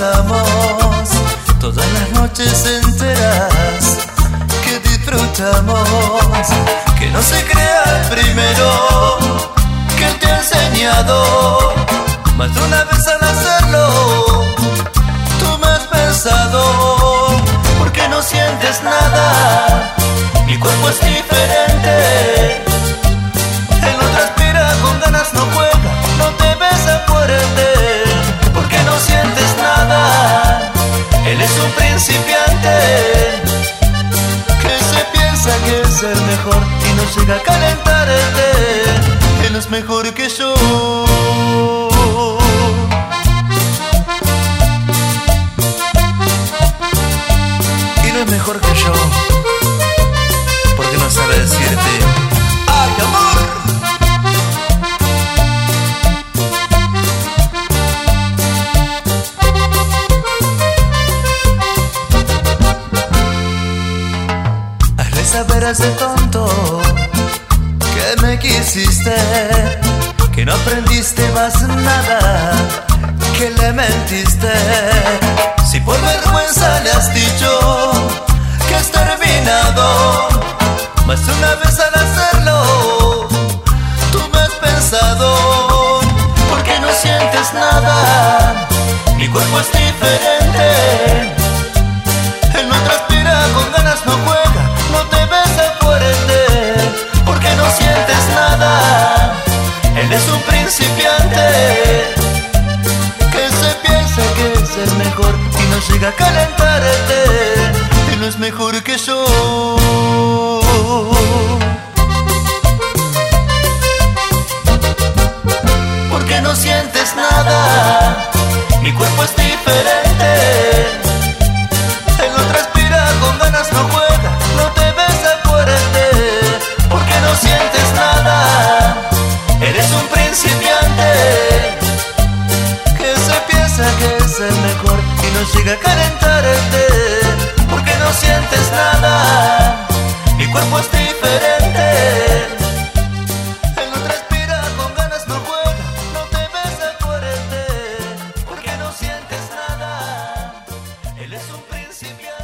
pasamos todas las noches enteras, que disfrutamos, que no se crea el primero que te ha enseñado. Más de una vez al hacerlo, tú me has pensado, porque no sientes nada, mi cuerpo es diferente. Él no transpira, con ganas no juega, no te besa fuerte, porque no sientes nada. Él es un principiante que se piensa que es el mejor y no llega a calentarte. Él es mejor que yo. Y no es mejor que yo, porque no sabe decirte ¡ay, amor! Hazle saber a ese tonto que me quisiste, que no aprendiste más nada, que le mentiste. Si por vergüenza le has dicho que has terminado, más de una vez al hacerlo, tú me has pensado, porque no sientes nada, mi cuerpo es diferente. Él no transpira, con ganas no juega, no te besa fuerte, porque no sientes nada. Él es un principiante que se piensa que es el mejor y no llega a calentarte. Él no es mejor que yo. Porque no sientes nada, mi cuerpo es diferente. Él no transpira, con ganas no juega, no te besa fuerte, porque no sientes nada. Eres un principiante que se piensa que es el mejor y no llega a calentarte, porque no sientes nada, mi cuerpo es diferente. Él no transpira, con ganas no juega, no te besa fuerte, porque no sientes nada. Él es un principiante.